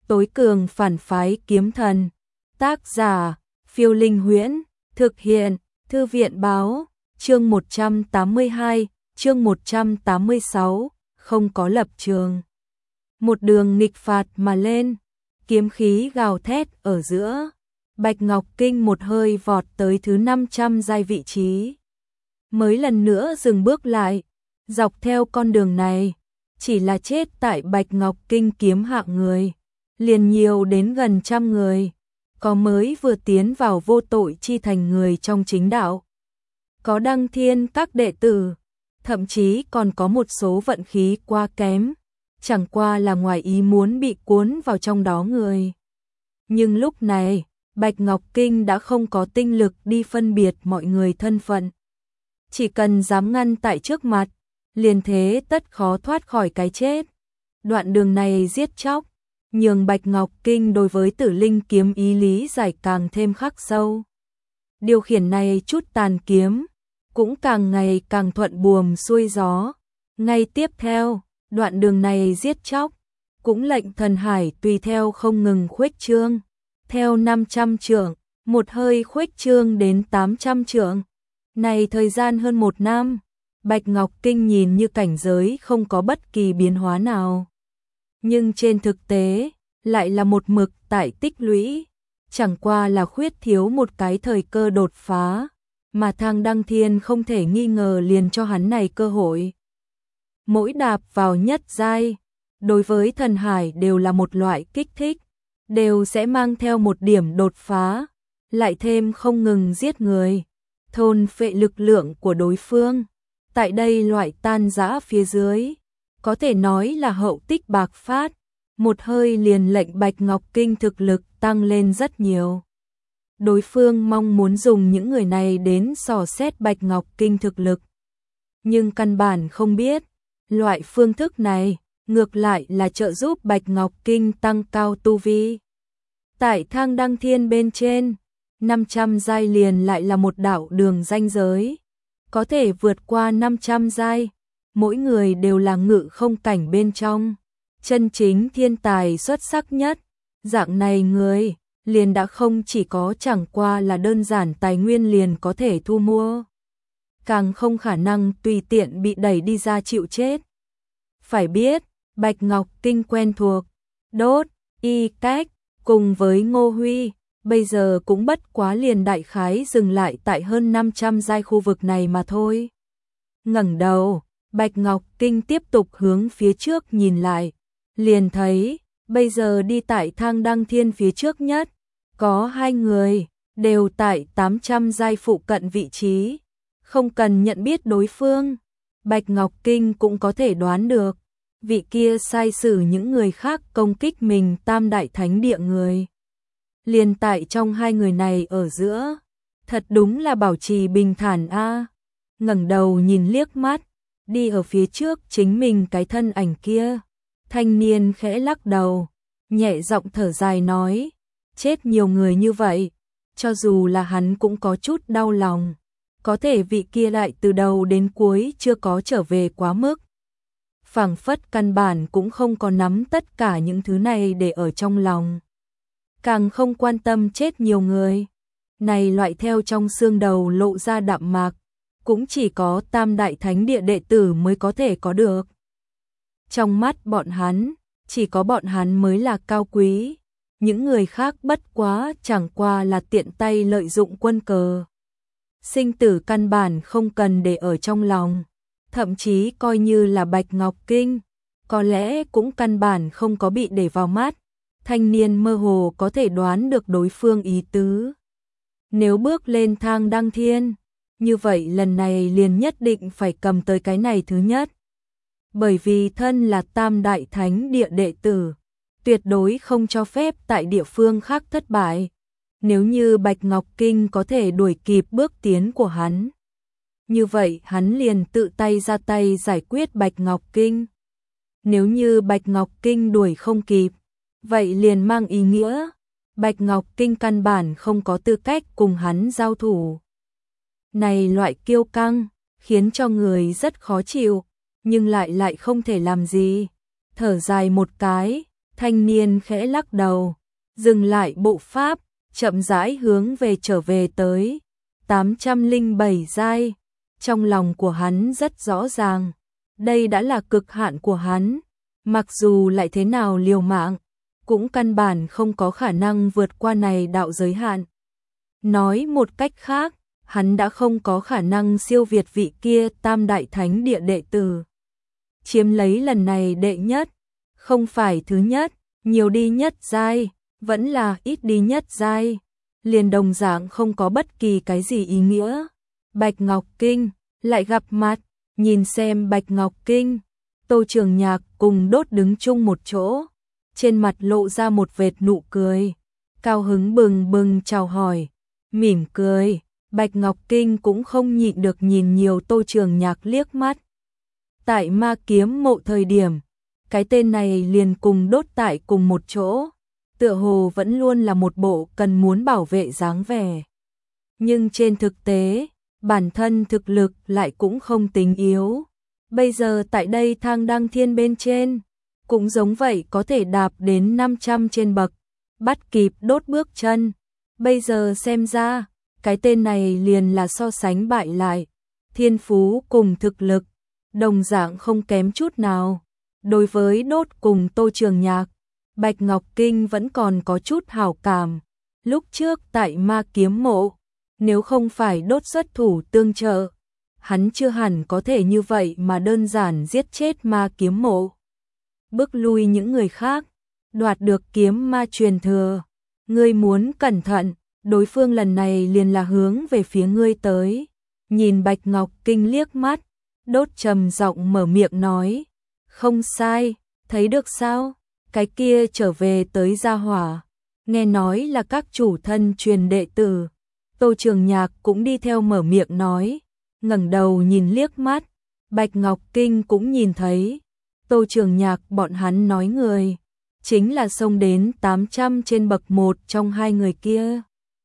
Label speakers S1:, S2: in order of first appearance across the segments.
S1: tối cường phản phái kiếm thần. Tác giả, Phiêu Linh Huyễn, thực hiện, Thư viện báo, chương 182, chương 186, không có lập trường. Một đường nghịch phạt mà lên, kiếm khí gào thét ở giữa, Bạch Ngọc Kinh một hơi vọt tới thứ 500 giai vị trí. Mới lần nữa dừng bước lại, dọc theo con đường này, chỉ là chết tại Bạch Ngọc Kinh kiếm hạng người, liền nhiều đến gần trăm người, có mới vừa tiến vào vô tội chi thành người trong chính đạo. Có đăng thiên các đệ tử, thậm chí còn có một số vận khí quá kém, chẳng qua là ngoài ý muốn bị cuốn vào trong đó người. Nhưng lúc này, Bạch Ngọc Kinh đã không có tinh lực đi phân biệt mọi người thân phận. Chỉ cần dám ngăn tại trước mặt, liền thế tất khó thoát khỏi cái chết. Đoạn đường này giết chóc, nhường Bạch Ngọc Kinh đối với Tử Linh kiếm ý lý giải càng thêm khắc sâu. Điều khiển này chút tàn kiếm, cũng càng ngày càng thuận buồm xuôi gió. Ngay tiếp theo, đoạn đường này giết chóc, cũng lệnh thần hải tùy theo không ngừng khuếch trương. Theo 500 trượng, một hơi khuếch trương đến 800 trượng. Này thời gian hơn một năm, Bạch Ngọc Kinh nhìn như cảnh giới không có bất kỳ biến hóa nào. Nhưng trên thực tế, lại là một mực tại tích lũy, chẳng qua là khuyết thiếu một cái thời cơ đột phá, mà Thang Đăng Thiên không thể nghi ngờ liền cho hắn này cơ hội. Mỗi đạp vào nhất giai, đối với thần hải đều là một loại kích thích, đều sẽ mang theo một điểm đột phá, lại thêm không ngừng giết người, thôn phệ lực lượng của đối phương. Tại đây loại tan rã phía dưới, có thể nói là hậu tích bạc phát, một hơi liền lệnh Bạch Ngọc Kinh thực lực tăng lên rất nhiều. Đối phương mong muốn dùng những người này đến dò xét Bạch Ngọc Kinh thực lực, nhưng căn bản không biết, loại phương thức này ngược lại là trợ giúp Bạch Ngọc Kinh tăng cao tu vi. Tại Thang Đăng Thiên bên trên, 500 giai liền lại là một đạo đường ranh giới, có thể vượt qua 500 giai, mỗi người đều là ngự không cảnh bên trong, chân chính thiên tài xuất sắc nhất. Dạng này người, liền đã không chỉ có chẳng qua là đơn giản tài nguyên liền có thể thu mua, càng không khả năng tùy tiện bị đẩy đi ra chịu chết. Phải biết, Bạch Ngọc Kinh quen thuộc, đốt, y cách, cùng với Ngô Huy, bây giờ cũng bất quá liền đại khái dừng lại tại hơn 500 giai khu vực này mà thôi. Ngẩng đầu, Bạch Ngọc Kinh tiếp tục hướng phía trước nhìn lại, liền thấy, bây giờ đi tại Thang Đăng Thiên phía trước nhất, có hai người, đều tại 800 giai phụ cận vị trí. Không cần nhận biết đối phương, Bạch Ngọc Kinh cũng có thể đoán được, vị kia sai sử những người khác công kích mình Tam Đại Thánh Địa người. Liền tại trong hai người này ở giữa, thật đúng là bảo trì bình thản a. Ngẩng đầu nhìn liếc mắt, đi ở phía trước chính mình cái thân ảnh kia, thanh niên khẽ lắc đầu, nhẹ giọng thở dài nói, chết nhiều người như vậy, cho dù là hắn cũng có chút đau lòng, có thể vị kia lại từ đầu đến cuối chưa có trở về quá mức. Phảng phất căn bản cũng không có nắm tất cả những thứ này để ở trong lòng, càng không quan tâm chết nhiều người. Này loại theo trong xương đầu lộ ra đạm mạc, cũng chỉ có Tam Đại Thánh Địa đệ tử mới có thể có được. Trong mắt bọn hắn, chỉ có bọn hắn mới là cao quý, những người khác bất quá chẳng qua là tiện tay lợi dụng quân cờ. Sinh tử căn bản không cần để ở trong lòng, thậm chí coi như là Bạch Ngọc Kinh, có lẽ cũng căn bản không có bị để vào mắt. Thanh niên mơ hồ có thể đoán được đối phương ý tứ. Nếu bước lên Thang Đăng Thiên, như vậy lần này liền nhất định phải cầm tới cái này thứ nhất. Bởi vì thân là Tam Đại Thánh Địa đệ tử, tuyệt đối không cho phép tại địa phương khác thất bại. Nếu như Bạch Ngọc Kinh có thể đuổi kịp bước tiến của hắn, như vậy hắn liền tự tay ra tay giải quyết Bạch Ngọc Kinh. Nếu như Bạch Ngọc Kinh đuổi không kịp, vậy liền mang ý nghĩa Bạch Ngọc Kinh căn bản không có tư cách cùng hắn giao thủ. Này loại kiêu căng, khiến cho người rất khó chịu, nhưng lại không thể làm gì. Thở dài một cái, Thanh niên khẽ lắc đầu, dừng lại bộ pháp, chậm rãi hướng về trở về tới 807 giai. Trong lòng của hắn rất rõ ràng, đây đã là cực hạn của hắn, mặc dù lại thế nào liều mạng, cũng căn bản không có khả năng vượt qua này đạo giới hạn. Nói một cách khác, hắn đã không có khả năng siêu việt vị kia tam đại thánh địa đệ tử. Chiếm lấy lần này đệ nhất, không phải thứ nhất, nhiều đi nhất giai, vẫn là ít đi nhất giai, liền đồng dạng không có bất kỳ cái gì ý nghĩa. Bạch Ngọc Kinh lại gặp mặt, nhìn xem Bạch Ngọc Kinh, Tô Trường Nhạc cùng Đốt đứng chung một chỗ, trên mặt lộ ra một vệt nụ cười, cao hứng bừng bừng chào hỏi, mỉm cười. Bạch Ngọc Kinh cũng không nhịn được nhìn nhiều Tô Trường Nhạc liếc mắt. Tại Ma Kiếm Mộ thời điểm, cái tên này liền cùng Đốt tại cùng một chỗ, tựa hồ vẫn luôn là một bộ cần muốn bảo vệ dáng vẻ. Nhưng trên thực tế, bản thân thực lực lại cũng không tính yếu. Bây giờ tại đây thang đăng thiên bên trên, cũng giống vậy có thể đạp đến 500 trên bậc, bắt kịp Đốt bước chân. Bây giờ xem ra, cái tên này liền là so sánh bại lại, thiên phú cùng thực lực, đồng dạng không kém chút nào. Đối với Đốt cùng Tô Trường Nhạc, Bạch Ngọc Kinh vẫn còn có chút hảo cảm. Lúc trước tại Ma Kiếm Mộ, nếu không phải Đốt xuất thủ tương trợ, hắn chưa hẳn có thể như vậy mà đơn giản giết chết Ma Kiếm Mộ, bước lui những người khác, đoạt được kiếm ma truyền thừa. Ngươi muốn cẩn thận, đối phương lần này liền là hướng về phía ngươi tới. Nhìn Bạch Ngọc Kinh liếc mắt, Đốt trầm giọng mở miệng nói, không sai, thấy được sao, cái kia trở về tới gia hỏa, nghe nói là các chủ thân truyền đệ tử. Tô Trường Nhạc cũng đi theo mở miệng nói, ngẩng đầu nhìn liếc mắt, Bạch Ngọc Kinh cũng nhìn thấy, Tô Trường Nhạc bọn hắn nói người, chính là xông đến 800 trên bậc một trong hai người kia.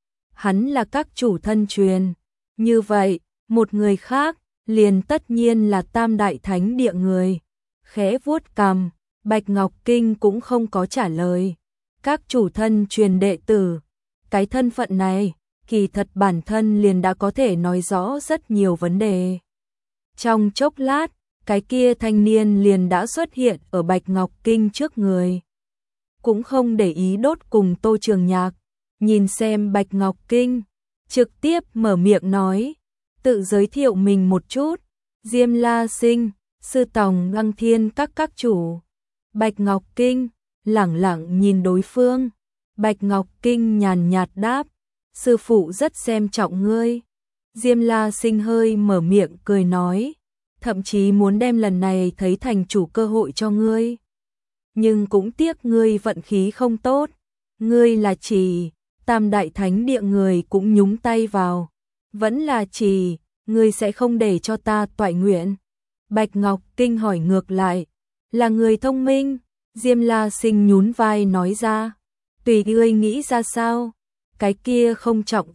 S1: Hắn là các chủ thân truyền, như vậy, một người khác, liền tất nhiên là tam đại thánh địa người. Khẽ vuốt cằm, Bạch Ngọc Kinh cũng không có trả lời. Các chủ thân truyền đệ tử, cái thân phận này, kỳ thật bản thân liền đã có thể nói rõ rất nhiều vấn đề. Trong chốc lát, cái kia thanh niên liền đã xuất hiện ở Bạch Ngọc Kinh trước người. Cũng không để ý Đốt cùng Tô Trường Nhạc, nhìn xem Bạch Ngọc Kinh, trực tiếp mở miệng nói, tự giới thiệu mình một chút, Diêm La Sinh, sư tòng Lăng Thiên các chủ. Bạch Ngọc Kinh lẳng lặng nhìn đối phương, Bạch Ngọc Kinh nhàn nhạt đáp, sư phụ rất xem trọng ngươi. Diêm La Sinh hơi mở miệng cười nói, thậm chí muốn đem lần này thấy thành chủ cơ hội cho ngươi. Nhưng cũng tiếc ngươi vận khí không tốt, ngươi là chỉ tam đại thánh địa người cũng nhúng tay vào, vẫn là chỉ ngươi sẽ không để cho ta toại nguyện. Bạch Ngọc Kinh hỏi ngược lại, là người thông minh. Diêm La Sinh nhún vai nói ra, tùy ngươi nghĩ ra sao, cái kia không trọng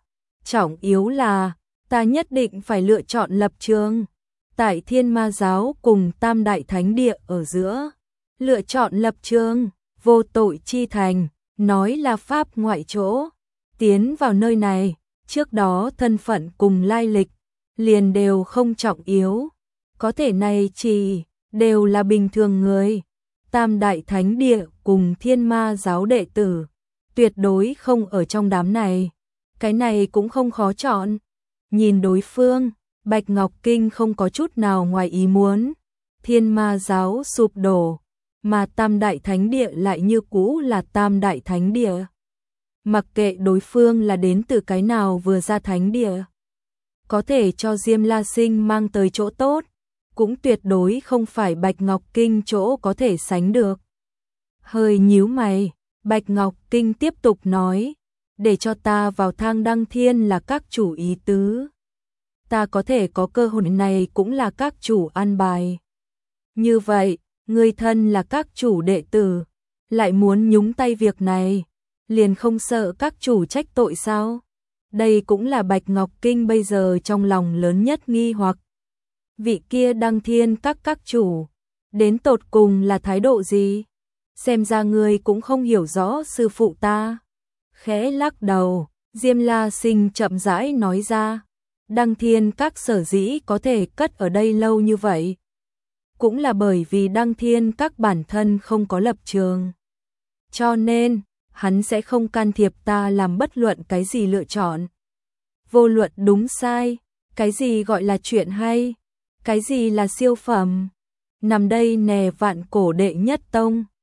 S1: yếu là ta nhất định phải lựa chọn lập trường. Tại Thiên Ma giáo cùng tam đại thánh địa ở giữa, lựa chọn lập trường, vô tội chi thành, nói là pháp ngoại chỗ. Tiến vào nơi này, trước đó thân phận cùng lai lịch, liền đều không trọng yếu. Có thể này chỉ đều là bình thường người. Tam đại thánh địa cùng Thiên Ma giáo đệ tử, tuyệt đối không ở trong đám này. Cái này cũng không khó chọn. Nhìn đối phương, Bạch Ngọc Kinh không có chút nào ngoài ý muốn. Thiên Ma giáo sụp đổ, mà tam đại thánh địa lại như cũ là tam đại thánh địa. Mặc kệ đối phương là đến từ cái nào vừa ra thánh địa, có thể cho Diêm La Sinh mang tới chỗ tốt, cũng tuyệt đối không phải Bạch Ngọc Kinh chỗ có thể sánh được. Hơi nhíu mày, Bạch Ngọc Kinh tiếp tục nói, để cho ta vào thang đăng thiên là các chủ ý tứ. Ta có thể có cơ hội này cũng là các chủ an bài. Như vậy, ngươi thân là các chủ đệ tử, lại muốn nhúng tay việc này, liền không sợ các chủ trách tội sao? Đây cũng là Bạch Ngọc Kinh bây giờ trong lòng lớn nhất nghi hoặc. Vị kia đăng thiên các chủ, đến tột cùng là thái độ gì? xem ra ngươi cũng không hiểu rõ sư phụ ta. Khẽ lắc đầu, Diêm La Sinh chậm rãi nói ra, Đăng Thiên Các sở dĩ có thể cất ở đây lâu như vậy, cũng là bởi vì Đăng Thiên Các bản thân không có lập trường. Cho nên, hắn sẽ không can thiệp ta làm bất luận cái gì lựa chọn. Vô luận đúng sai, cái gì gọi là chuyện hay, cái gì là siêu phẩm. Nằm đây nè Vạn Cổ đệ nhất tông,